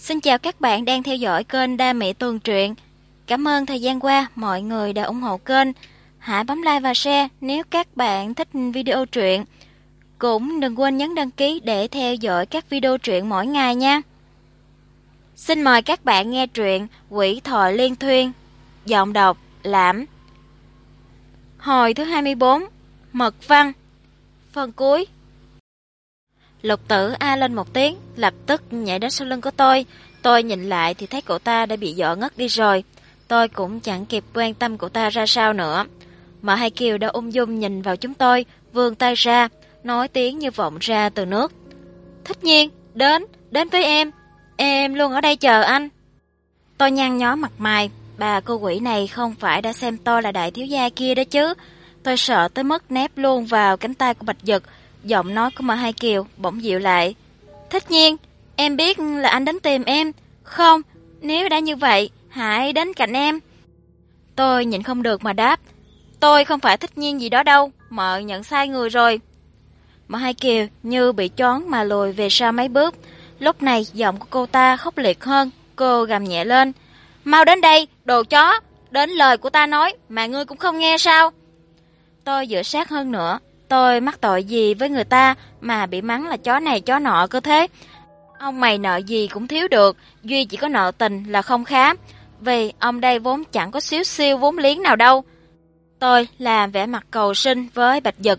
Xin chào các bạn đang theo dõi kênh Đam Mỹ Tường Truyện. Cảm ơn thời gian qua mọi người đã ủng hộ kênh. Hãy bấm like và share nếu các bạn thích video truyện. Cũng đừng quên nhấn đăng ký để theo dõi các video truyện mỗi ngày nha. Xin mời các bạn nghe truyện Quỷ Thoại Liên Thuyên. Giọng đọc Lãm. Hồi thứ 24, Mật Văn. Phần cuối. Lục Tử a lên một tiếng, lập tức nhảy đến sau lưng của tôi. Tôi nhìn lại thì thấy cậu ta đã bị dọa ngất đi rồi. Tôi cũng chẳng kịp quan tâm cậu ta ra sao nữa. Mợ Hai Kiều đã ung dung nhìn vào chúng tôi, vươn tay ra, nói tiếng như vọng ra từ nước. Thích Nhiên, đến với em luôn ở đây chờ anh. Tôi nhăn nhó mặt mày, bà cô quỷ này không phải đã xem tôi là đại thiếu gia kia đó chứ. Tôi sợ tới mức nép luôn vào cánh tay của Bạch Dực. Giọng nói của Mợ Hai Kiều bỗng dịu lại. Thích Nhiên, em biết là anh đến tìm em. Không, nếu đã như vậy, hãy đến cạnh em. Tôi nhịn không được mà đáp. Tôi không phải Thích Nhiên gì đó đâu, mợ nhận sai người rồi. Mợ Hai Kiều như bị choáng mà lùi về sau mấy bước. Lúc này giọng của cô ta khốc liệt hơn, cô gầm nhẹ lên. Mau đến đây, đồ chó, đến lời của ta nói mà ngươi cũng không nghe sao? Tôi dựa sát hơn nữa. Tôi mắc tội gì với người ta mà bị mắng là chó này chó nọ cơ thế? Ông mày nợ gì cũng thiếu được, duy chỉ có nợ tình là không khá. Vì ông đây vốn chẳng có xíu xiu vốn liếng nào đâu. Tôi làm vẻ mặt cầu xin với Bạch Dực.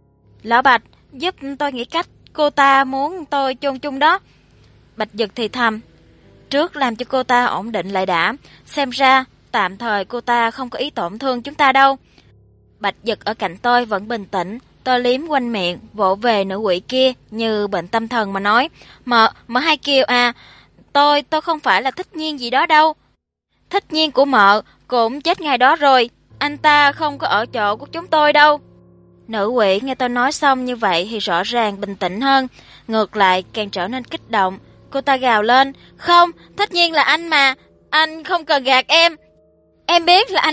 Lão Bạch, giúp tôi nghĩ cách, cô ta muốn tôi chôn chung đó. Bạch Dực thì thầm. Trước làm cho cô ta ổn định lại đã, xem ra tạm thời cô ta không có ý tổn thương chúng ta đâu. Bạch Dực ở cạnh tôi vẫn bình tĩnh. Tôi liếm quanh miệng, vỗ về nữ quỷ kia như bệnh tâm thần mà nói. Mợ Hai Kiều à, tôi không phải là Thích Nhiên gì đó đâu. Thích Nhiên của mợ cũng chết ngày đó rồi, anh ta không có ở chỗ của chúng tôi đâu. Nữ quỷ nghe tôi nói xong như vậy thì rõ ràng bình tĩnh hơn, ngược lại càng trở nên kích động. Cô ta gào lên, không, Thích Nhiên là anh mà, anh không cần gạt em. Em biết là anh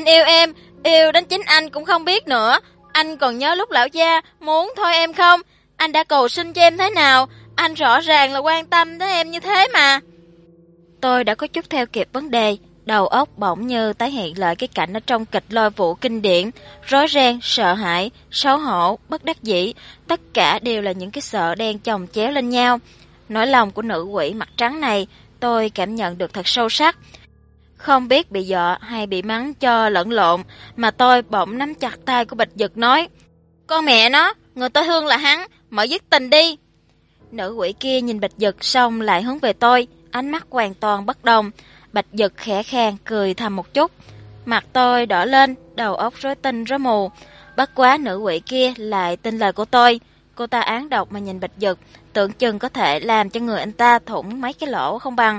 yêu đến chính anh cũng không biết nữa. Anh còn nhớ lúc lão gia muốn thôi em không? Anh đã cầu xin cho em thế nào? Anh rõ ràng là quan tâm tới em như thế mà. Tôi đã có chút theo kịp vấn đề. Đầu óc bỗng như tái hiện lại cái cảnh ở trong kịch Lôi Vũ kinh điển. Rối ren, sợ hãi, xấu hổ, bất đắc dĩ. Tất cả đều là những cái sợ đen chồng chéo lên nhau. Nỗi lòng của nữ quỷ mặt trắng này tôi cảm nhận được thật sâu sắc. Không biết bị dọa hay bị mắng cho lẫn lộn mà tôi bỗng nắm chặt tay của Bạch Dực nói. Con mẹ nó, người tôi thương là hắn, mở dứt tình đi. Nữ quỷ kia nhìn Bạch Dực xong lại hướng về tôi, ánh mắt hoàn toàn bất đồng. Bạch Dực khẽ khàng cười thầm một chút. Mặt tôi đỏ lên, đầu óc rối tinh rối mù. Bất quá nữ quỷ kia lại tin lời của tôi. Cô ta án độc mà nhìn Bạch Dực, tưởng chừng có thể làm cho người anh ta thủng mấy cái lỗ không bằng.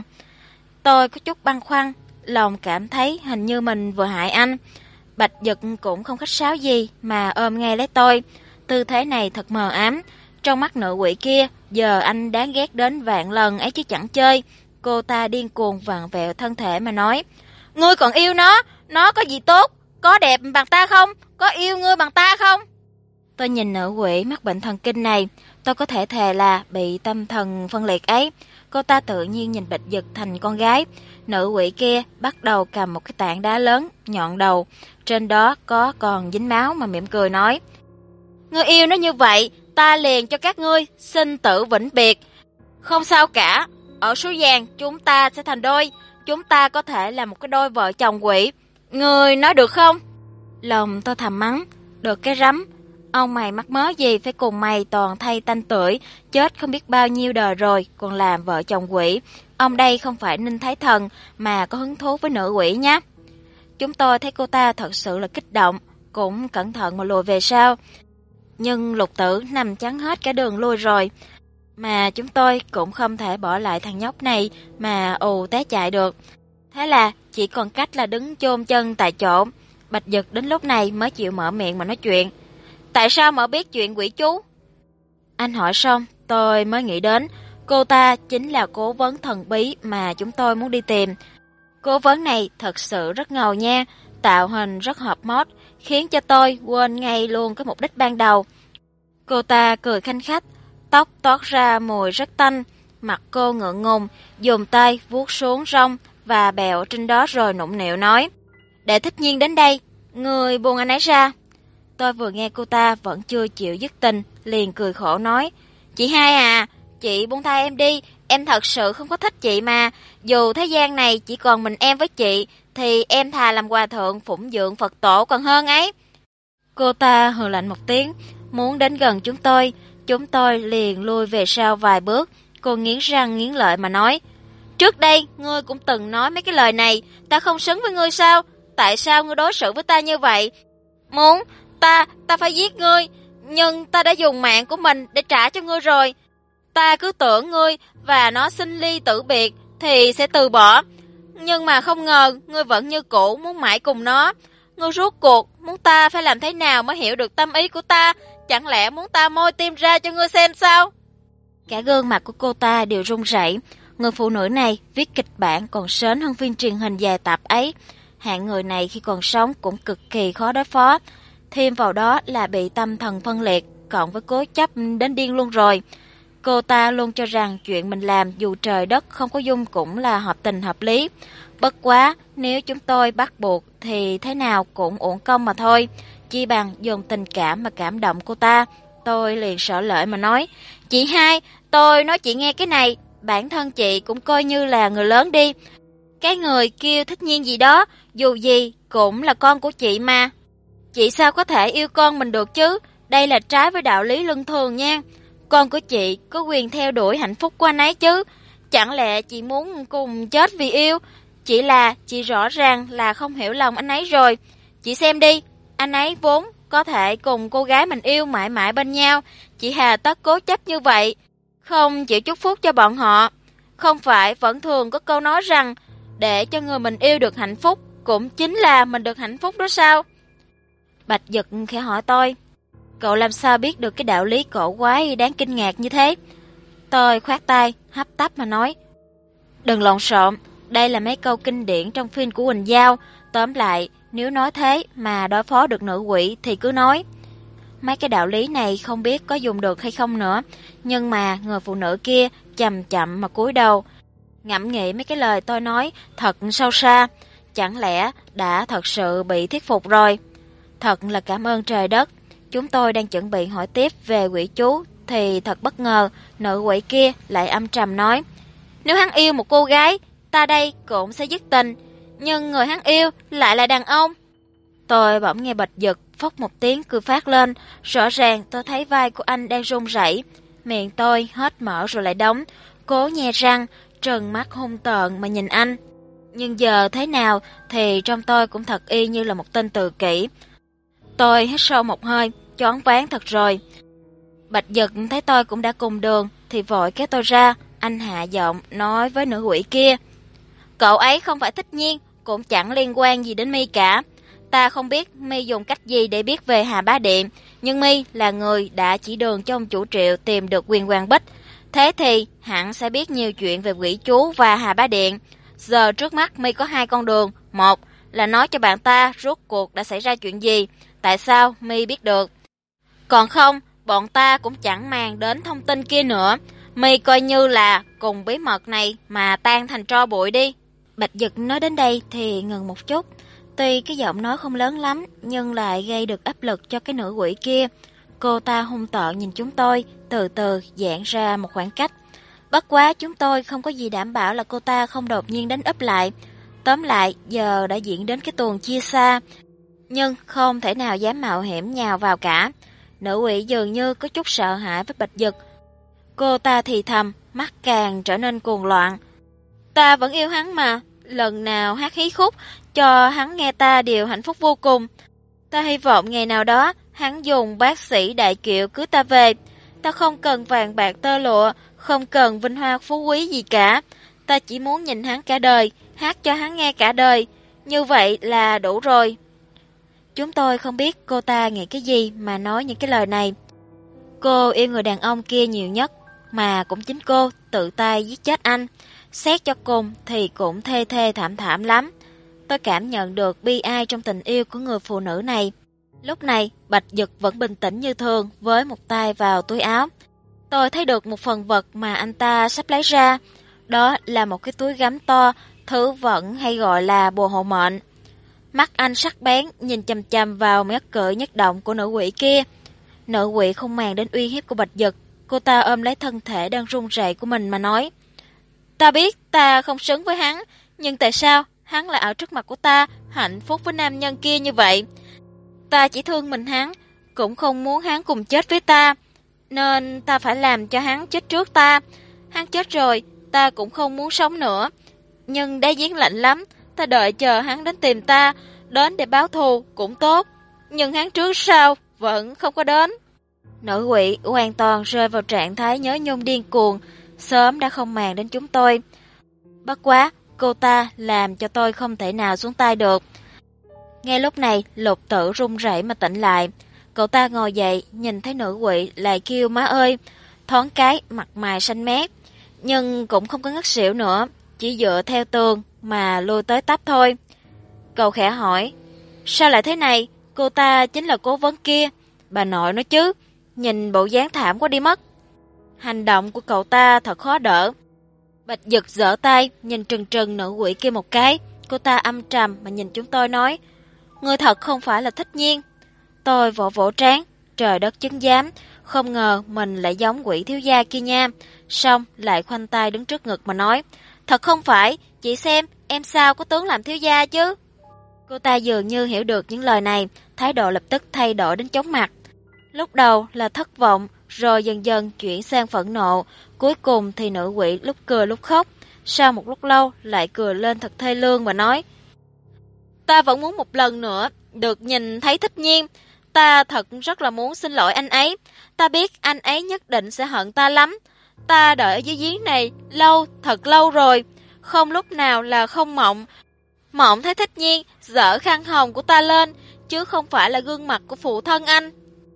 Tôi có chút băn khoăn, lòng cảm thấy hình như mình vừa hại anh. Bạch Dực cũng không khách sáo gì mà ôm ngay lấy tôi. Tư thế này thật mờ ám. Trong mắt nữ quỷ kia, giờ anh đáng ghét đến vạn lần ấy chứ chẳng chơi. Cô ta điên cuồng vặn vẹo thân thể mà nói. Ngươi còn yêu nó có gì tốt? Có đẹp bằng ta không? Có yêu ngươi bằng ta không? Tôi nhìn nữ quỷ mắc bệnh thần kinh này. Tôi có thể thề là bị tâm thần phân liệt ấy. Cô ta tự nhiên nhìn Bạch Dực thành con gái. Nữ quỷ kia bắt đầu cầm một cái tảng đá lớn, nhọn đầu. Trên đó có còn dính máu mà mỉm cười nói. Ngươi yêu nó như vậy, ta liền cho các ngươi sinh tử vĩnh biệt. Không sao cả, ở Suối Vàng chúng ta sẽ thành đôi. Chúng ta có thể là một cái đôi vợ chồng quỷ. Ngươi nói được không? Lòng tôi thầm mắng. Được cái rắm. Ông mày mắc mớ gì phải cùng mày toàn thay tanh tưởi, chết không biết bao nhiêu đời rồi, còn làm vợ chồng quỷ. Ông đây không phải Ninh Thái Thần mà có hứng thú với nữ quỷ nhé. Chúng tôi thấy cô ta thật sự là kích động, cũng cẩn thận mà lùi về sau. Nhưng Lục Tử nằm chắn hết cả đường lui rồi. Mà chúng tôi cũng không thể bỏ lại thằng nhóc này mà té chạy được. Thế là chỉ còn cách là đứng chôn chân tại chỗ. Bạch Dực đến lúc này mới chịu mở miệng mà nói chuyện. Tại sao mợ biết chuyện quỷ chú? Anh hỏi xong, tôi mới nghĩ đến. Cô ta chính là cố vấn thần bí mà chúng tôi muốn đi tìm. Cố vấn này thật sự rất ngầu nha, tạo hình rất hợp mốt, khiến cho tôi quên ngay luôn cái mục đích ban đầu. Cô ta cười khanh khách, tóc toát ra mùi rất tanh, mặt cô ngượng ngùng, dùng tay vuốt xuống rông và bẹo trên đó rồi nũng nịu nói: "Để Thích Nhiên đến đây, người buông anh ấy ra." Tôi vừa nghe cô ta vẫn chưa chịu dứt tình, liền cười khổ nói: "Chị hai à, chị buông tha em đi, em thật sự không có thích chị mà. Dù thế gian này chỉ còn mình em với chị, thì em thà làm hòa thượng phụng dưỡng Phật tổ còn hơn ấy." Cô ta hừ lạnh một tiếng, muốn đến gần chúng tôi liền lui về sau vài bước. Cô nghiến răng nghiến lợi mà nói: "Trước đây, ngươi cũng từng nói mấy cái lời này, ta không xứng với ngươi sao? Tại sao ngươi đối xử với ta như vậy? Muốn, ta phải giết ngươi, nhưng ta đã dùng mạng của mình để trả cho ngươi rồi. Ta cứ tưởng ngươi và nó sinh ly tử biệt thì sẽ từ bỏ, nhưng mà không ngờ ngươi vẫn như cũ muốn mãi cùng nó. Ngươi rốt cuộc muốn ta phải làm thế nào mới hiểu được tâm ý của ta? Chẳng lẽ muốn ta moi tim ra cho ngươi xem sao?" Cả gương mặt của cô ta đều run rẩy. Người phụ nữ này viết kịch bản còn sến hơn phim truyền hình dài tập ấy. Hạng người này khi còn sống cũng cực kỳ khó đối phó. Thêm vào đó là bị tâm thần phân liệt, cộng với cố chấp đến điên luôn rồi. Cô ta luôn cho rằng chuyện mình làm dù trời đất không có dung cũng là hợp tình hợp lý. Bất quá, nếu chúng tôi bắt buộc thì thế nào cũng uổng công mà thôi. Chi bằng dùng tình cảm mà cảm động cô ta. Tôi liền sợ lỡ mà nói: "Chị hai, tôi nói chị nghe cái này, bản thân chị cũng coi như là người lớn đi. Cái người kêu Thích Nhiên gì đó, dù gì cũng là con của chị mà. Chị sao có thể yêu con mình được chứ? Đây là trái với đạo lý luân thường nha. Con của chị có quyền theo đuổi hạnh phúc của anh ấy chứ. Chẳng lẽ chị muốn cùng chết vì yêu? Chỉ là chị rõ ràng là không hiểu lòng anh ấy rồi. Chị xem đi, anh ấy vốn có thể cùng cô gái mình yêu mãi mãi bên nhau. Chị hà tất cố chấp như vậy, không chịu chúc phúc cho bọn họ. Không phải vẫn thường có câu nói rằng để cho người mình yêu được hạnh phúc cũng chính là mình được hạnh phúc đó sao?" Bạch Dực khẽ hỏi tôi: "Cậu làm sao biết được cái đạo lý cổ quái đáng kinh ngạc như thế?" Tôi khoát tay, hấp tấp mà nói: "Đừng lộn xộn, đây là mấy câu kinh điển trong phim của Quỳnh Giao. Tóm lại, nếu nói thế mà đối phó được nữ quỷ thì cứ nói." Mấy cái đạo lý này không biết có dùng được hay không nữa, nhưng mà người phụ nữ kia chậm chậm mà cúi đầu, ngẫm nghĩ mấy cái lời tôi nói thật sâu xa. Chẳng lẽ đã thật sự bị thuyết phục rồi? Thật là cảm ơn trời đất. Chúng tôi đang chuẩn bị hỏi tiếp về quỷ chú thì thật bất ngờ, nữ quỷ kia lại âm trầm nói: "Nếu hắn yêu một cô gái, ta đây cũng sẽ dứt tình, nhưng người hắn yêu lại là đàn ông." Tôi bỗng nghe Bạch Dực phốc một tiếng cười phát lên. Rõ ràng tôi thấy vai của anh đang run rẩy. Miệng tôi hết mở rồi lại đóng, cố nhe răng, trừng mắt hung tợn mà nhìn anh. Nhưng giờ thế nào thì trong tôi cũng thật y như là một tên tự kỷ. Tôi hít sâu một hơi, choáng váng thật rồi. Bạch Dực thấy tôi cũng đã cùng đường thì vội kéo tôi ra. Anh hạ giọng nói với nữ quỷ kia: "Cậu ấy không phải Thích Nhiên, cũng chẳng liên quan gì đến My cả. Ta không biết My dùng cách gì để biết về Hà Bá Điện, nhưng My là người đã chỉ đường cho ông chủ Triệu tìm được quyền Hoàng Bích. Thế thì hẳn sẽ biết nhiều chuyện về quỷ chú và Hà Bá Điện. Giờ trước mắt My có hai con đường. Một là nói cho bạn ta rốt cuộc đã xảy ra chuyện gì, tại sao My biết được. Còn không, bọn ta cũng chẳng màng đến thông tin kia nữa. My coi như là cùng bí mật này mà tan thành tro bụi đi." Bạch Dực nói đến đây thì ngừng một chút. Tuy cái giọng nói không lớn lắm, nhưng lại gây được áp lực cho cái nữ quỷ kia. Cô ta hung tợn nhìn chúng tôi, từ từ giãn ra một khoảng cách. Bất quá chúng tôi không có gì đảm bảo là cô ta không đột nhiên đánh úp lại. Tóm lại, giờ đã diễn đến cái tuồng chia xa, nhưng không thể nào dám mạo hiểm nhào vào cả. Nữ quỷ dường như có chút sợ hãi với Bạch Dực. Cô ta thì thầm, mắt càng trở nên cuồng loạn: "Ta vẫn yêu hắn mà, lần nào hát hí khúc cho hắn nghe ta đều hạnh phúc vô cùng. Ta hy vọng ngày nào đó hắn dùng bác sĩ đại kiệu cưới ta về. Ta không cần vàng bạc tơ lụa, không cần vinh hoa phú quý gì cả. Ta chỉ muốn nhìn hắn cả đời, hát cho hắn nghe cả đời. Như vậy là đủ rồi." Chúng tôi không biết cô ta nghĩ cái gì mà nói những cái lời này. Cô yêu người đàn ông kia nhiều nhất, mà cũng chính cô tự tay giết chết anh. Xét cho cùng thì cũng thê thê thảm thảm lắm. Tôi cảm nhận được bi ai trong tình yêu của người phụ nữ này. Lúc này, Bạch Dực vẫn bình tĩnh như thường với một tay vào túi áo. Tôi thấy được một phần vật mà anh ta sắp lấy ra. Đó là một cái túi gấm to, thứ vẫn hay gọi là bùa hộ mệnh. Mắt anh sắc bén nhìn chằm chằm vào nhất cử nhất động của nữ quỷ kia. Nữ quỷ không màng đến uy hiếp của Bạch Dực. Cô ta ôm lấy thân thể đang run rẩy của mình mà nói: Ta biết ta không xứng với hắn, nhưng tại sao hắn lại ở trước mặt của ta, hạnh phúc với nam nhân kia như vậy? Ta chỉ thương mình hắn, cũng không muốn hắn cùng chết với ta, nên ta phải làm cho hắn chết trước ta. Hắn chết rồi, ta cũng không muốn sống nữa. Nhưng đáy giếng lạnh lắm, ta đợi chờ hắn đến tìm ta, đến để báo thù cũng tốt. Nhưng hắn trước sau vẫn không có đến. Nữ quỷ hoàn toàn rơi vào trạng thái nhớ nhung điên cuồng, sớm đã không màng đến chúng tôi. Bất quá, cô ta làm cho tôi không thể nào xuống tay được. Ngay lúc này, Lục Tử run rẩy mà tỉnh lại. Cậu ta ngồi dậy, nhìn thấy nữ quỷ lại kêu má ơi, thoáng cái mặt mày xanh mét, nhưng cũng không có ngất xỉu nữa, chỉ dựa theo tường mà lùi tới tấp thôi. Cậu khẽ hỏi, sao lại thế này? Cô ta chính là cố vấn kia, bà nội nói chứ, nhìn bộ dáng thảm quá đi mất. Hành động của cậu ta thật khó đỡ. Bạch Dực giở tay, nhìn trừng trừng nữ quỷ kia một cái. Cô ta âm trầm mà nhìn chúng tôi nói, ngươi thật không phải là Thích Nhiên. Tôi vỗ vỗ trán, trời đất chứng giám, không ngờ mình lại giống quỷ thiếu gia kia nha. Xong lại khoanh tay đứng trước ngực mà nói, thật không phải, chị xem em sao có tướng làm thiếu gia chứ. Cô ta dường như hiểu được những lời này, thái độ lập tức thay đổi đến chóng mặt. Lúc đầu là thất vọng, rồi dần dần chuyển sang phẫn nộ, cuối cùng thì nữ quỷ lúc cười lúc khóc, sau một lúc lâu lại cười lên thật thê lương mà nói, ta vẫn muốn một lần nữa được nhìn thấy Thích Nhiên, ta thật rất là muốn xin lỗi anh ấy, ta biết anh ấy nhất định sẽ hận ta lắm, ta đợi ở dưới giếng này lâu, thật lâu rồi, không lúc nào là không mộng, mộng thấy Thích Nhiên giở khăn hồng của ta lên, chứ không phải là gương mặt của phụ thân anh.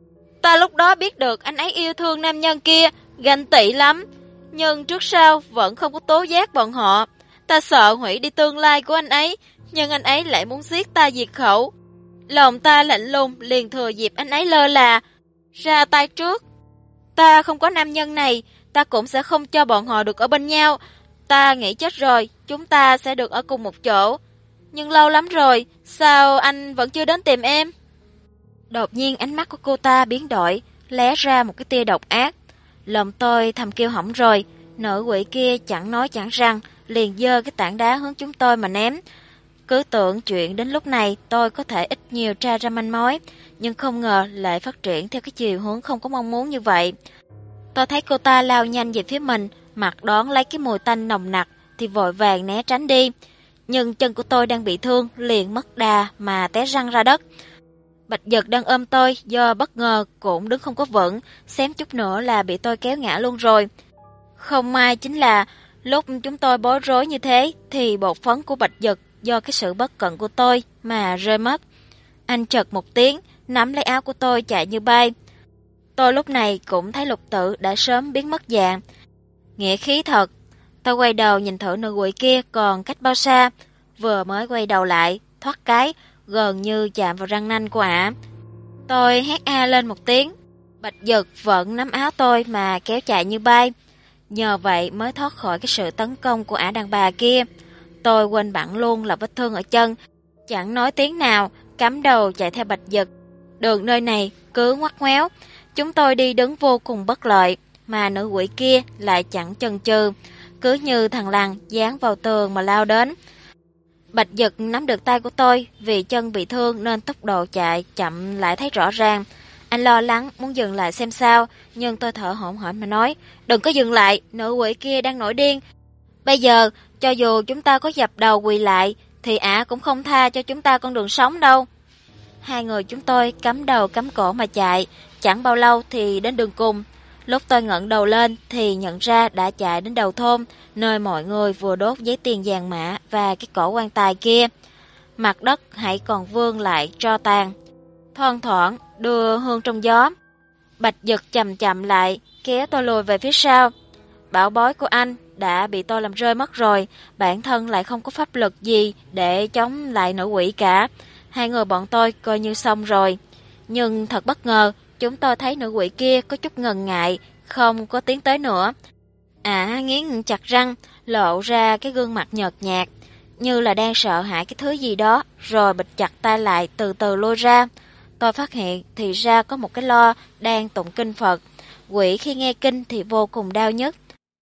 Ta lúc đó biết được anh ấy yêu thương nam nhân kia, ganh tị lắm, nhưng trước sau vẫn không có tố giác bọn họ. Ta sợ hủy đi tương lai của anh ấy, nhưng anh ấy lại muốn giết ta diệt khẩu. Lòng ta lạnh lùng liền thừa dịp anh ấy lơ là, ra tay trước. Ta không có nam nhân này, ta cũng sẽ không cho bọn họ được ở bên nhau. Ta nghĩ chết rồi, chúng ta sẽ được ở cùng một chỗ. Nhưng lâu lắm rồi, sao anh vẫn chưa đến tìm em? Đột nhiên ánh mắt của cô ta biến đổi, lóe ra một cái tia độc ác. Lòng tôi thầm kêu hỏng rồi, nữ quỷ kia chẳng nói chẳng rằng, liền giơ cái tảng đá hướng chúng tôi mà ném. Cứ tưởng chuyện đến lúc này tôi có thể ít nhiều tra ra manh mối, nhưng không ngờ lại phát triển theo cái chiều hướng không có mong muốn như vậy. Tôi thấy cô ta lao nhanh về phía mình, mặt đón lấy cái mùi tanh nồng nặc thì vội vàng né tránh đi. Nhưng chân của tôi đang bị thương, liền mất đà mà té răng ra đất. Bạch Dực đang ôm tôi do bất ngờ cũng đứng không có vững, xém chút nữa là bị tôi kéo ngã luôn rồi. Không may chính là lúc chúng tôi bối rối như thế thì bột phấn của Bạch Dực do cái sự bất cẩn của tôi mà rơi mất. Anh chợt một tiếng, nắm lấy áo của tôi chạy như bay. Tôi lúc này cũng thấy Lục Tử đã sớm biến mất dạng. Nghĩa khí thật. Tôi quay đầu nhìn thử nữ quỷ kia còn cách bao xa. Vừa mới quay đầu lại, thoát cái, gần như chạm vào răng nanh của ả. Tôi hét a lên một tiếng. Bạch Dực vẫn nắm áo tôi mà kéo chạy như bay. Nhờ vậy mới thoát khỏi cái sự tấn công của ả đàn bà kia. Tôi quên bẵng luôn là vết thương ở chân, chẳng nói tiếng nào, cắm đầu chạy theo Bạch Dực. Đường nơi này cứ ngoắt ngoéo, chúng tôi đi đứng vô cùng bất lợi, mà nữ quỷ kia lại chẳng chần chừ, cứ như thằng lằn dán vào tường mà lao đến. Bạch Dực nắm được tay của tôi, vì chân bị thương nên tốc độ chạy chậm lại thấy rõ ràng. Anh lo lắng muốn dừng lại xem sao, nhưng tôi thở hổn hển mà nói, đừng có dừng lại, nữ quỷ kia đang nổi điên. Bây giờ, cho dù chúng ta có dập đầu quỳ lại, thì ả cũng không tha cho chúng ta con đường sống đâu. Hai người chúng tôi cắm đầu cắm cổ mà chạy, chẳng bao lâu thì đến đường cùng. Lúc tôi ngẩng đầu lên thì nhận ra đã chạy đến đầu thôn, nơi mọi người vừa đốt giấy tiền vàng mã và cái cổ quan tài kia. Mặt đất hãy còn vương lại tro tàn, thoang thoảng đưa hương trong gió. Bạch Dực chậm chậm lại, kéo tôi lùi về phía sau. Bảo bối của anh đã bị tôi làm rơi mất rồi, bản thân lại không có pháp lực gì để chống lại nữ quỷ cả. Hai người bọn tôi coi như xong rồi. Nhưng thật bất ngờ, chúng tôi thấy nữ quỷ kia có chút ngần ngại, không có tiến tới nữa. Ả nghiến chặt răng, lộ ra cái gương mặt nhợt nhạt, như là đang sợ hãi cái thứ gì đó, rồi bịt chặt tay lại từ từ lôi ra. Tôi phát hiện thì ra có một cái lo đang tụng kinh Phật. Quỷ khi nghe kinh thì vô cùng đau nhức.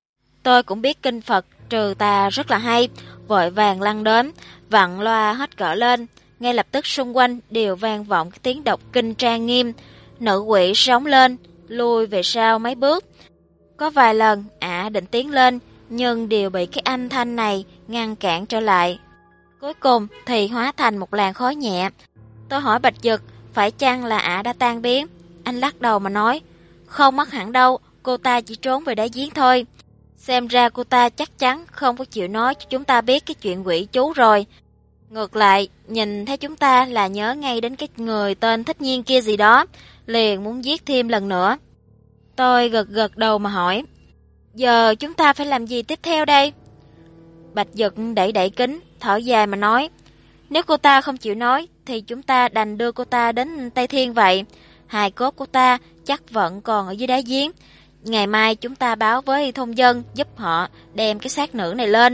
Tôi cũng biết kinh Phật trừ tà rất là hay, vội vàng lăn đến, vặn loa hết cỡ lên. Ngay lập tức xung quanh đều vang vọng cái tiếng đọc kinh trang nghiêm. Nữ quỷ rống lên, lùi về sau mấy bước. Có vài lần Ả định tiến lên, nhưng đều bị cái âm thanh này ngăn cản trở lại. Cuối cùng thì hóa thành một làn khói nhẹ. Tôi hỏi Bạch Dực, phải chăng là Ả đã tan biến? Anh lắc đầu mà nói, không mất hẳn đâu, cô ta chỉ trốn về đáy giếng thôi. Xem ra cô ta chắc chắn không có chịu nói cho chúng ta biết cái chuyện quỷ chú rồi. Ngược lại, nhìn thấy chúng ta là nhớ ngay đến cái người tên Thích Nhiên kia gì đó, liền muốn giết thêm lần nữa. Tôi gật gật đầu mà hỏi, giờ chúng ta phải làm gì tiếp theo đây? Bạch Dực đẩy đẩy kính, thở dài mà nói, nếu cô ta không chịu nói thì chúng ta đành đưa cô ta đến Tây Thiên vậy. Hài cốt của ta chắc vẫn còn ở dưới đáy giếng. Ngày mai chúng ta báo với thôn dân giúp họ đem cái xác nữ này lên.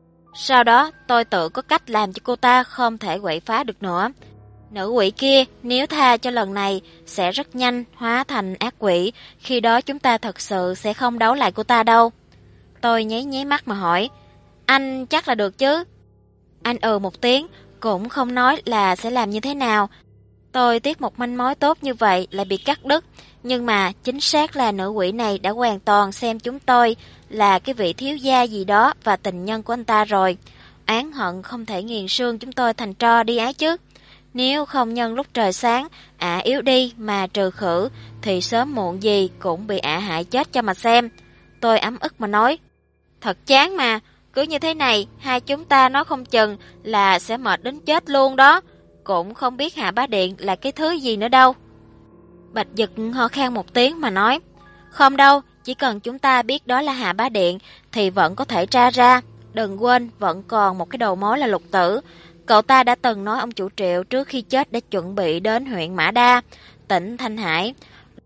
Sau đó tôi tự có cách làm cho cô ta không thể quậy phá được nữa. Nữ quỷ kia nếu tha cho lần này sẽ rất nhanh hóa thành ác quỷ. Khi đó chúng ta thật sự sẽ không đấu lại cô ta đâu. Tôi nháy nháy mắt mà hỏi, anh chắc là được chứ? Anh một tiếng, cũng không nói là sẽ làm như thế nào. Tôi tiếc một manh mối tốt như vậy lại bị cắt đứt. Nhưng mà chính xác là nữ quỷ này đã hoàn toàn xem chúng tôi là cái vị thiếu gia gì đó và tình nhân của anh ta rồi. Oán hận không thể nghiền xương chúng tôi thành tro đi ái chứ. Nếu không nhân lúc trời sáng, Ả yếu đi mà trừ khử, thì sớm muộn gì cũng bị Ả hại chết cho mà xem. Tôi ấm ức mà nói, thật chán mà, cứ như thế này, hai chúng ta nói không chừng là sẽ mệt đến chết luôn đó. Cũng không biết Hạ Bá Điện là cái thứ gì nữa đâu. Bạch Dực ho khan một tiếng mà nói, không đâu, chỉ cần chúng ta biết đó là Hạ Bá Điện thì vẫn có thể tra ra. Đừng quên vẫn còn một cái đầu mối là Lục Tử. Cậu ta đã từng nói ông chủ Triệu trước khi chết đã chuẩn bị đến huyện Mã Đa, tỉnh Thanh Hải.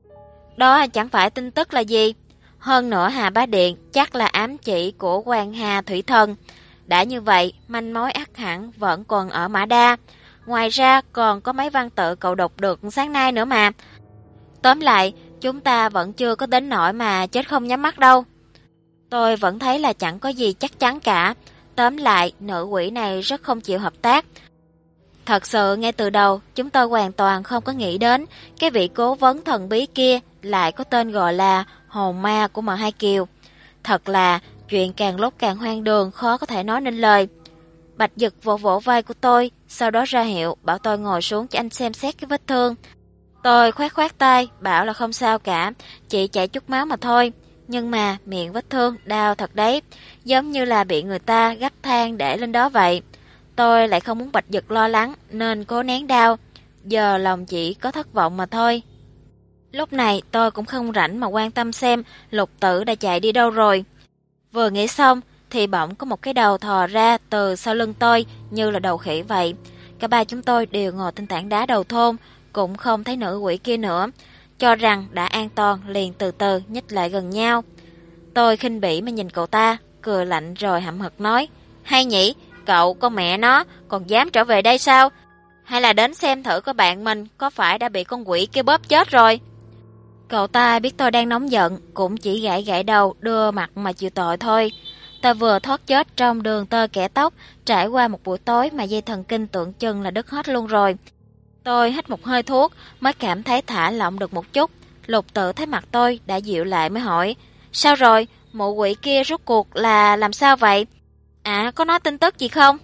Đó chẳng phải tin tức là gì. Hơn nữa Hà Bá Điện chắc là ám chỉ của Quan Hà Thủy Thần. Đã như vậy, manh mối ắt hẳn vẫn còn ở Mã Đa. Ngoài ra còn có mấy văn tự cậu đọc được sáng nay nữa mà. Tóm lại, chúng ta vẫn chưa có đến nỗi mà chết không nhắm mắt đâu. Tôi vẫn thấy là chẳng có gì chắc chắn cả. Tóm lại, nữ quỷ này rất không chịu hợp tác. Thật sự ngay từ đầu, chúng tôi hoàn toàn không có nghĩ đến cái vị cố vấn thần bí kia lại có tên gọi là hồn ma của M2 Kiều. Thật là chuyện càng lúc càng hoang đường, khó có thể nói nên lời. Bạch Dực vỗ vỗ vai của tôi, sau đó ra hiệu bảo tôi ngồi xuống cho anh xem xét cái vết thương. Tôi khoát khoát tay, bảo là không sao cả, chỉ chảy chút máu mà thôi. Nhưng mà miệng vết thương đau thật đấy, giống như là bị người ta gấp than để lên đó vậy. Tôi lại không muốn Bạch Dực lo lắng nên cố nén đau, giờ lòng chỉ có thất vọng mà thôi. Lúc này tôi cũng không rảnh mà quan tâm xem Lục Tử đã chạy đi đâu rồi. Vừa nghĩ xong thì bỗng có một cái đầu thò ra từ sau lưng tôi như là đầu khỉ vậy. Cả ba chúng tôi đều ngồi trên tảng đá đầu thôn, cũng không thấy nữ quỷ kia nữa. Cho rằng đã an toàn liền từ từ nhích lại gần nhau. Tôi khinh bỉ mà nhìn cậu ta, cười lạnh rồi hậm hực nói, hay nhỉ, cậu con mẹ nó còn dám trở về đây sao? Hay là đến xem thử có bạn mình có phải đã bị con quỷ kia bóp chết rồi? Cậu ta biết tôi đang nóng giận, cũng chỉ gãi gãi đầu đưa mặt mà chịu tội thôi. Tôi vừa thoát chết trong đường tơ kẻ tóc, trải qua một buổi tối mà dây thần kinh tưởng chừng là đứt hết luôn rồi. Tôi hít một hơi thuốc mới cảm thấy thả lỏng được một chút. Lục Tử thấy mặt tôi đã dịu lại mới hỏi, sao rồi, mụ quỷ kia rốt cuộc là làm sao vậy? Có nói tin tức gì không?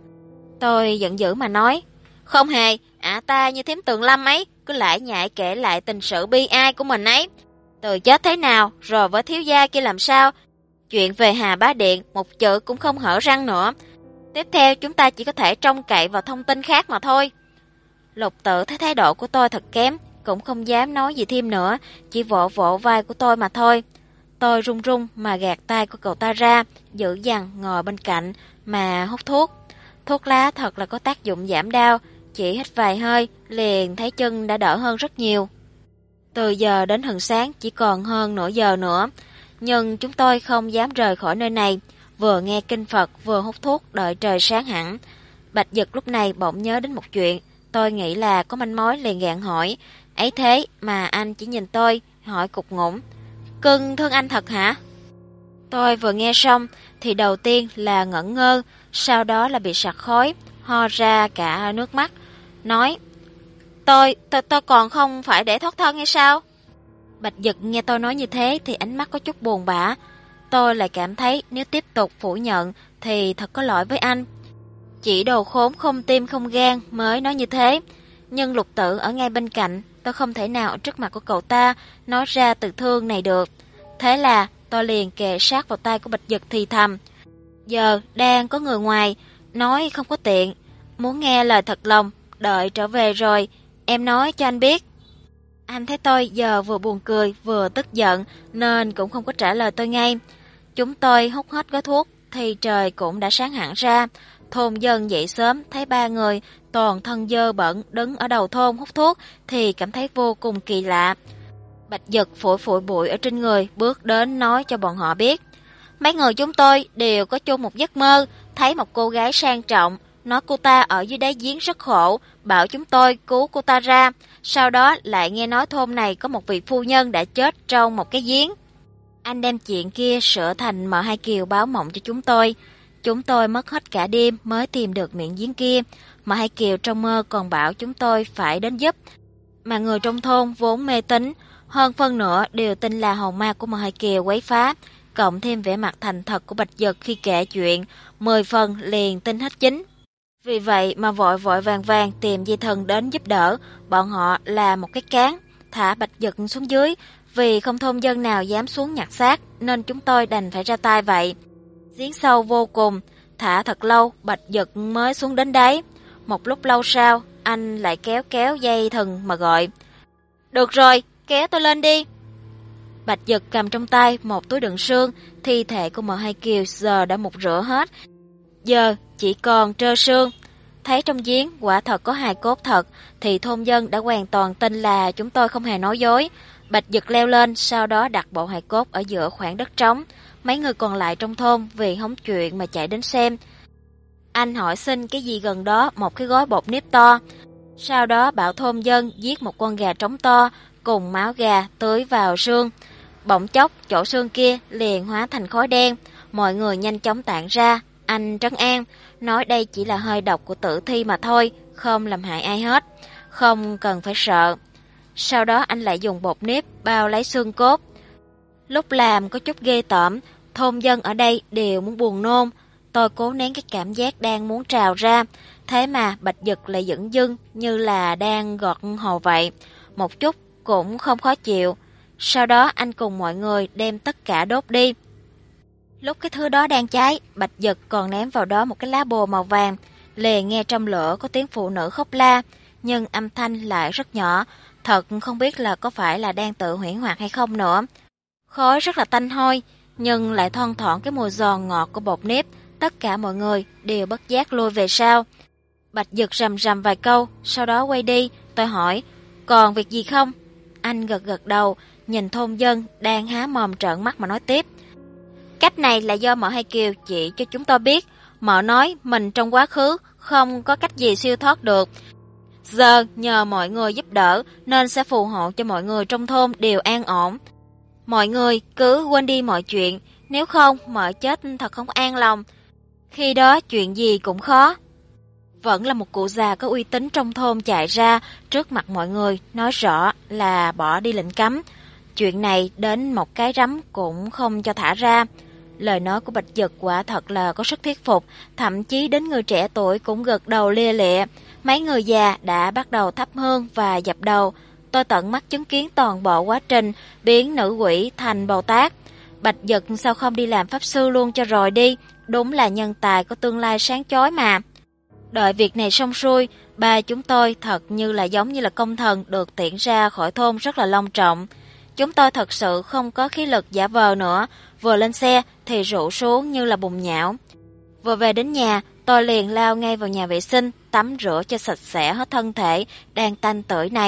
Tôi giận dữ mà nói, không hề, ta như thím Tường Lâm ấy, cứ lải nhải kể lại tình sự bi ai của mình ấy. Từ chết thế nào, rồi với thiếu gia kia làm sao? Chuyện về Hà Bá Điện, một chữ cũng không hở răng nữa. Tiếp theo chúng ta chỉ có thể trông cậy vào thông tin khác mà thôi. Lục Tử thấy thái độ của tôi thật kém, cũng không dám nói gì thêm nữa, chỉ vỗ vỗ vai của tôi mà thôi. Tôi run run mà gạt tay của cậu ta ra, dữ dằn ngồi bên cạnh mà hút thuốc. Thuốc lá thật là có tác dụng giảm đau, chỉ hít vài hơi liền thấy chân đã đỡ hơn rất nhiều. Từ giờ đến hừng sáng chỉ còn hơn nửa giờ nữa, nhưng chúng tôi không dám rời khỏi nơi này, vừa nghe kinh Phật vừa hút thuốc đợi trời sáng hẳn. Bạch Dực lúc này bỗng nhớ đến một chuyện, tôi nghĩ là có manh mối liền gạn hỏi, ấy thế mà anh chỉ nhìn tôi, hỏi cục ngủng, cưng thương anh thật hả? Tôi vừa nghe xong thì đầu tiên là ngẩn ngơ, sau đó là bị sặc khói, ho ra cả nước mắt, nói, tôi còn không phải để thoát thân hay sao? Bạch Dực nghe tôi nói như thế thì ánh mắt có chút buồn bã. Tôi lại cảm thấy nếu tiếp tục phủ nhận thì thật có lỗi với anh. Chỉ đồ khốn không tim không gan mới nói như thế. Nhưng Lục Tử ở ngay bên cạnh, tôi không thể nào ở trước mặt của cậu ta nói ra từ thương này được. Thế là tôi liền kề sát vào tay của Bạch Dực thì thầm. Giờ đang có người ngoài, nói không có tiện. Muốn nghe lời thật lòng, đợi trở về rồi, em nói cho anh biết. Anh thấy tôi giờ vừa buồn cười vừa tức giận nên cũng không có trả lời tôi ngay. Chúng tôi hút hết gói thuốc thì trời cũng đã sáng hẳn ra. Thôn dân dậy sớm thấy ba người toàn thân dơ bẩn đứng ở đầu thôn hút thuốc thì cảm thấy vô cùng kỳ lạ. Bạch Dực phủi phủi bụi ở trên người bước đến nói cho bọn họ biết. Mấy người chúng tôi đều có chung một giấc mơ, thấy một cô gái sang trọng, nói cô ta ở dưới đáy giếng rất khổ, bảo chúng tôi cứu cô ta ra. Sau đó lại nghe nói thôn này có một vị phu nhân đã chết trong một cái giếng. Anh đem chuyện kia sửa thành Mợ Hai Kiều báo mộng cho chúng tôi. Chúng tôi mất hết cả đêm mới tìm được miệng giếng kia. Mợ Hai Kiều trong mơ còn bảo chúng tôi phải đến giúp. Mà người trong thôn vốn mê tín, hơn phân nửa đều tin là hồn ma của Mợ Hai Kiều quấy phá. Cộng thêm vẻ mặt thành thật của Bạch Dực khi kể chuyện, 10 phần liền tin hết chính. Vì vậy mà vội vội vàng vàng tìm dây thần đến giúp đỡ, bọn họ là một cái cán, thả Bạch Dực xuống dưới, vì không thôn dân nào dám xuống nhặt xác nên chúng tôi đành phải ra tay vậy. Giếng sâu vô cùng, thả thật lâu Bạch Dực mới xuống đến đáy. Một lúc lâu sau, anh lại kéo dây thừng mà gọi. Được rồi, kéo tôi lên đi. Bạch Dực cầm trong tay một túi đựng xương, thi thể của Mợ Hai Kiều giờ đã mục rửa hết. Giờ chỉ còn trơ xương. Thấy trong giếng quả thật có hài cốt thật thì thôn dân đã hoàn toàn tin là chúng tôi không hề nói dối. Bạch Dực leo lên, sau đó đặt bộ hài cốt ở giữa khoảng đất trống. Mấy người còn lại trong thôn vì hóng chuyện mà chạy đến xem. Anh hỏi xin cái gì gần đó một cái gói bột nếp to. Sau đó bảo thôn dân giết một con gà trống to cùng máu gà tưới vào xương. Bỗng chốc chỗ xương kia liền hóa thành khói đen. Mọi người nhanh chóng tản ra. Anh trấn an, nói đây chỉ là hơi độc của tử thi mà thôi, không làm hại ai hết, không cần phải sợ. Sau đó anh lại dùng bột nếp bao lấy xương cốt. Lúc làm có chút ghê tởm, thôn dân ở đây đều muốn buồn nôn. Tôi cố nén cái cảm giác đang muốn trào ra, thế mà Bạch Dực lại dửng dưng như là đang gọt hồ vậy, một chút cũng không khó chịu. Sau đó anh cùng mọi người đem tất cả đốt đi. Lúc cái thứ đó đang cháy, Bạch Dực còn ném vào đó một cái lá bùa màu vàng. Liền nghe trong lửa có tiếng phụ nữ khóc la, nhưng âm thanh lại rất nhỏ, thật không biết là có phải là đang tự huyễn hoặc hay không nữa. Khói rất là tanh hôi, nhưng lại thoang thoảng cái mùi giòn ngọt của bột nếp. Tất cả mọi người đều bất giác lui về sau. Bạch Dực rầm rầm vài câu, sau đó quay đi. Tôi hỏi, còn việc gì không? Anh gật gật đầu, nhìn thôn dân đang há mồm trợn mắt mà nói tiếp. Cách này là do Mợ Hai Kiều chỉ cho chúng tôi biết. Mợ nói mình trong quá khứ không có cách gì siêu thoát được. Giờ nhờ mọi người giúp đỡ nên sẽ phù hộ cho mọi người trong thôn đều an ổn. Mọi người cứ quên đi mọi chuyện, nếu không mợ chết thật không an lòng. Khi đó chuyện gì cũng khó. Vẫn là một cụ già có uy tín trong thôn chạy ra trước mặt mọi người, nói rõ là bỏ đi lệnh cấm. Chuyện này đến một cái rắm cũng không cho thả ra. Lời nói của Bạch Dực quả thật là có sức thuyết phục, thậm chí đến người trẻ tuổi cũng gật đầu lia lịa. Mấy người già đã bắt đầu thắp hương và dập đầu. Tôi tận mắt chứng kiến toàn bộ quá trình biến nữ quỷ thành Bồ Tát. Bạch Dực sao không đi làm pháp sư luôn cho rồi đi, đúng là nhân tài có tương lai sáng chói mà. Đợi việc này xong xuôi, ba chúng tôi thật như là giống như là công thần được tiễn ra khỏi thôn rất là long trọng. Chúng tôi thật sự không có khí lực giả vờ nữa, vừa lên xe thì rủ xuống như là bùn nhão. Vừa về đến nhà, tôi liền lao ngay vào nhà vệ sinh, tắm rửa cho sạch sẽ hết thân thể đang tanh tưởi này.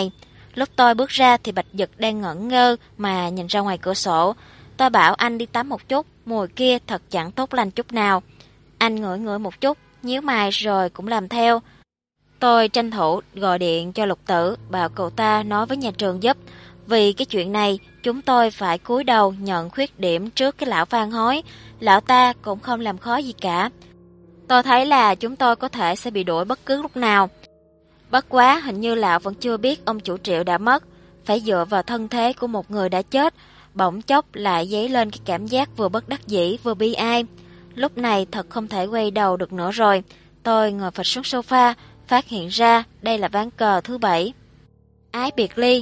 Lúc tôi bước ra thì Bạch Dực đang ngẩn ngơ mà nhìn ra ngoài cửa sổ. Tôi bảo anh đi tắm một chút, mùi kia thật chẳng tốt lành chút nào. Anh ngửi ngửi một chút, nhíu mày rồi cũng làm theo. Tôi tranh thủ gọi điện cho Lục Tử, bảo cậu ta nói với nhà trường giúp. Vì cái chuyện này, chúng tôi phải cúi đầu nhận khuyết điểm trước cái lão Phan Hối. Lão ta cũng không làm khó gì cả. Tôi thấy là chúng tôi có thể sẽ bị đuổi bất cứ lúc nào. Bất quá hình như lão vẫn chưa biết ông chủ Triệu đã mất. Phải dựa vào thân thế của một người đã chết, bỗng chốc lại dấy lên cái cảm giác vừa bất đắc dĩ vừa bi ai. Lúc này thật không thể quay đầu được nữa rồi. Tôi ngồi phịch xuống sofa, phát hiện ra đây là ván cờ thứ 7. Ái biệt ly.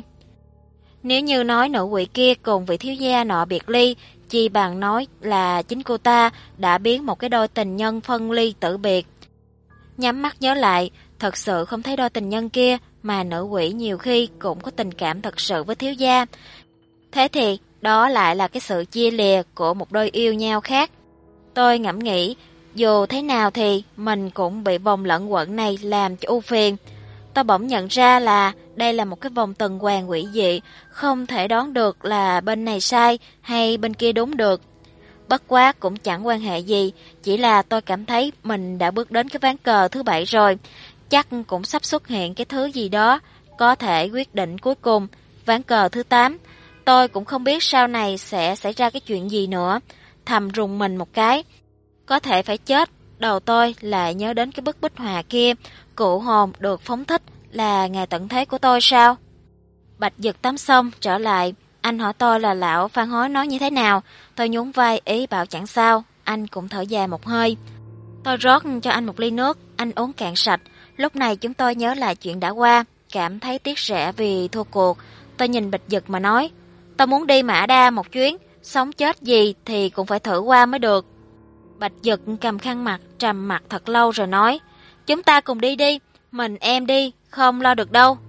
Nếu như nói nữ quỷ kia cùng vị thiếu gia nọ biệt ly, chi bằng nói là chính cô ta đã biến một cái đôi tình nhân phân ly tử biệt. Nhắm mắt nhớ lại, thật sự không thấy đôi tình nhân kia, mà nữ quỷ nhiều khi cũng có tình cảm thật sự với thiếu gia. Thế thì đó lại là cái sự chia lìa của một đôi yêu nhau khác. Tôi ngẫm nghĩ, dù thế nào thì mình cũng bị vòng lẫn quẩn này làm cho ưu phiền. Tôi bỗng nhận ra là đây là một cái vòng tuần hoàn quỷ dị, không thể đoán được là bên này sai hay bên kia đúng được. Bất quá cũng chẳng quan hệ gì, chỉ là tôi cảm thấy mình đã bước đến cái ván cờ thứ 7 rồi. Chắc cũng sắp xuất hiện cái thứ gì đó, có thể quyết định cuối cùng. Ván cờ thứ 8, tôi cũng không biết sau này sẽ xảy ra cái chuyện gì nữa. Thầm rùng mình một cái. Có thể phải chết, đầu tôi lại nhớ đến cái bức bích họa kia, cụ hồn được phóng thích là ngày tận thế của tôi sao? Bạch Dực tắm xong trở lại, anh hỏi tôi là lão Phan Hối nói như thế nào. Tôi nhún vai ý bảo chẳng sao, anh cũng thở dài một hơi. Tôi rót cho anh một ly nước, anh uống cạn sạch. Lúc này chúng tôi nhớ lại chuyện đã qua, cảm thấy tiếc rẻ vì thua cuộc. Tôi nhìn Bạch Dực mà nói, tôi muốn đi Mã Đa một chuyến, sống chết gì thì cũng phải thử qua mới được. Bạch Dực cầm khăn mặt, trầm mặt thật lâu rồi nói, chúng ta cùng đi đi, mình em đi, không lo được đâu.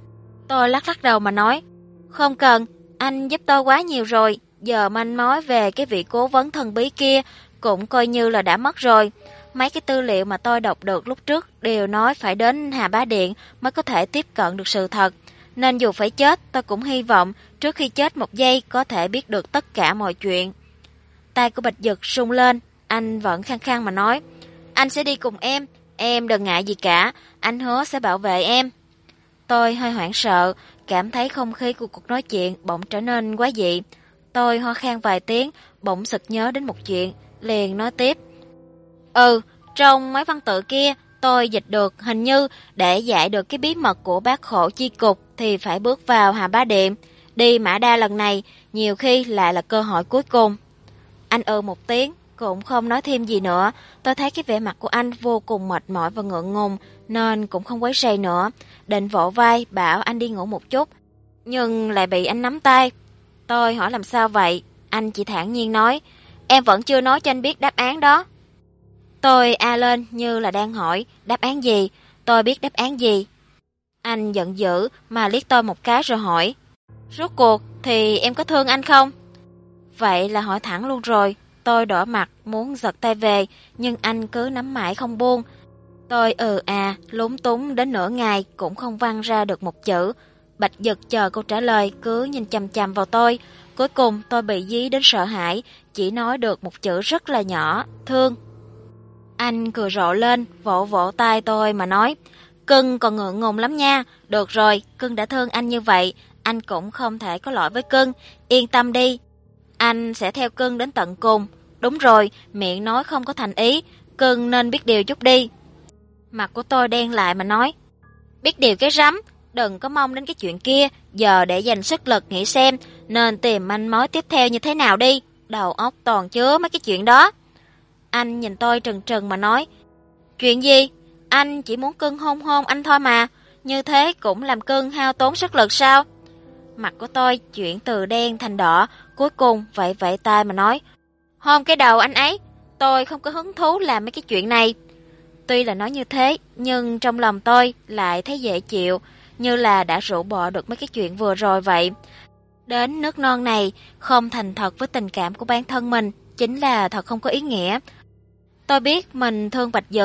Tôi lắc lắc đầu mà nói, không cần, anh giúp tôi quá nhiều rồi, giờ manh mối về cái vị cố vấn thần bí kia cũng coi như là đã mất rồi. Mấy cái tư liệu mà tôi đọc được lúc trước đều nói phải đến Hà Bá Điện mới có thể tiếp cận được sự thật. Nên dù phải chết, tôi cũng hy vọng trước khi chết một giây có thể biết được tất cả mọi chuyện. Tay của Bạch Dực rung lên, anh vẫn khăng khăng mà nói, anh sẽ đi cùng em đừng ngại gì cả, anh hứa sẽ bảo vệ em. Tôi hơi hoảng sợ, cảm thấy không khí của cuộc nói chuyện bỗng trở nên quá dị. Tôi ho khan vài tiếng, bỗng sực nhớ đến một chuyện, liền nói tiếp. Trong mấy văn tự kia, tôi dịch được hình như để giải được cái bí mật của bác khổ chi cục thì phải bước vào Hà Bá Điện. Đi Mã Đa lần này, nhiều khi lại là cơ hội cuối cùng. Anh một tiếng, cũng không nói thêm gì nữa. Tôi thấy cái vẻ mặt của anh vô cùng mệt mỏi và ngượng ngùng, nên cũng không quấy rầy nữa. Định vỗ vai bảo anh đi ngủ một chút, nhưng lại bị anh nắm tay. Tôi hỏi làm sao vậy? Anh chỉ thản nhiên nói, em vẫn chưa nói cho anh biết đáp án đó. Tôi lên như là đang hỏi, đáp án gì? Tôi biết đáp án gì? Anh giận dữ mà liếc tôi một cái rồi hỏi, rốt cuộc thì em có thương anh không? Vậy là hỏi thẳng luôn rồi. Tôi đỏ mặt muốn giật tay về, nhưng anh cứ nắm mãi không buông. Tôi lúng túng đến nửa ngày cũng không văng ra được một chữ. Bạch Dực chờ câu trả lời cứ nhìn chằm chằm vào tôi. Cuối cùng tôi bị dí đến sợ hãi, chỉ nói được một chữ rất là nhỏ, thương. Anh cười rộ lên, vỗ vỗ tay tôi mà nói, cưng còn ngượng ngùng lắm nha. Được rồi, cưng đã thương anh như vậy, anh cũng không thể có lỗi với cưng. Yên tâm đi, anh sẽ theo cưng đến tận cùng. Đúng rồi, miệng nói không có thành ý, cưng nên biết điều chút đi. Mặt của tôi đen lại mà nói, biết điều cái rắm, đừng có mong đến cái chuyện kia, giờ để dành sức lực nghĩ xem nên tìm manh mối tiếp theo như thế nào đi. Đầu óc toàn chứa mấy cái chuyện đó. Anh nhìn tôi trừng trừng mà nói, chuyện gì? Anh chỉ muốn cưng hôn hôn anh thôi mà, như thế cũng làm cưng hao tốn sức lực sao? Mặt của tôi chuyển từ đen thành đỏ, cuối cùng vẫy vẫy tay mà nói, hôn cái đầu anh ấy, tôi không có hứng thú làm mấy cái chuyện này. Tuy là nói như thế, nhưng trong lòng tôi lại thấy dễ chịu, như là đã rũ bỏ được mấy cái chuyện vừa rồi vậy. Đến nước non này, không thành thật với tình cảm của bản thân mình, chính là thật không có ý nghĩa. Tôi biết mình thương Bạch Dực,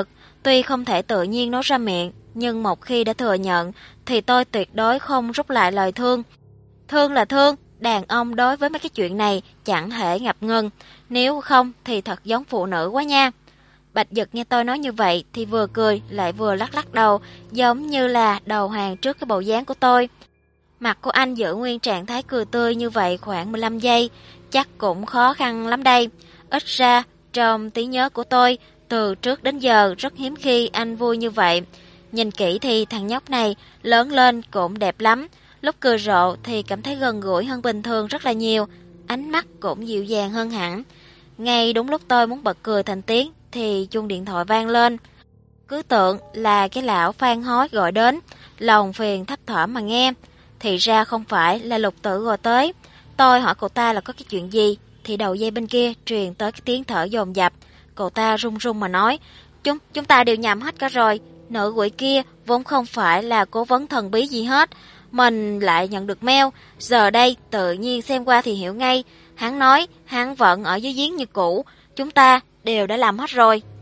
Tuy không thể tự nhiên nói ra miệng, nhưng một khi đã thừa nhận thì tôi tuyệt đối không rút lại lời thương. Thương là thương, đàn ông đối với mấy cái chuyện này chẳng thể ngập ngừng, nếu không thì thật giống phụ nữ quá nha. Bạch Dực nghe tôi nói như vậy thì vừa cười lại vừa lắc lắc đầu, giống như là đầu hàng trước cái bộ dáng của tôi. Mặt của anh giữ nguyên trạng thái cười tươi như vậy khoảng 15 giây, chắc cũng khó khăn lắm đây. Ít ra, trong trí nhớ của tôi, từ trước đến giờ rất hiếm khi anh vui như vậy. Nhìn kỹ thì thằng nhóc này lớn lên cũng đẹp lắm, lúc cười rộ thì cảm thấy gần gũi hơn bình thường rất là nhiều, ánh mắt cũng dịu dàng hơn hẳn. Ngay đúng lúc tôi muốn bật cười thành tiếng thì chuông điện thoại vang lên. Cứ tưởng là cái lão Phan Hói gọi đến, lòng phiền thấp thỏm mà nghe. Thì ra không phải là Lục Tử gọi tới. Tôi hỏi cậu ta là có cái chuyện gì, thì đầu dây bên kia truyền tới cái tiếng thở dồn dập. Cậu ta run run mà nói, chúng ta đều nhầm hết cả rồi. Nữ quỷ kia vốn không phải là cố vấn thần bí gì hết. Mình lại nhận được mail, giờ đây tự nhiên xem qua thì hiểu ngay. Hắn nói hắn vẫn ở dưới giếng như cũ, chúng ta đều đã làm hết rồi.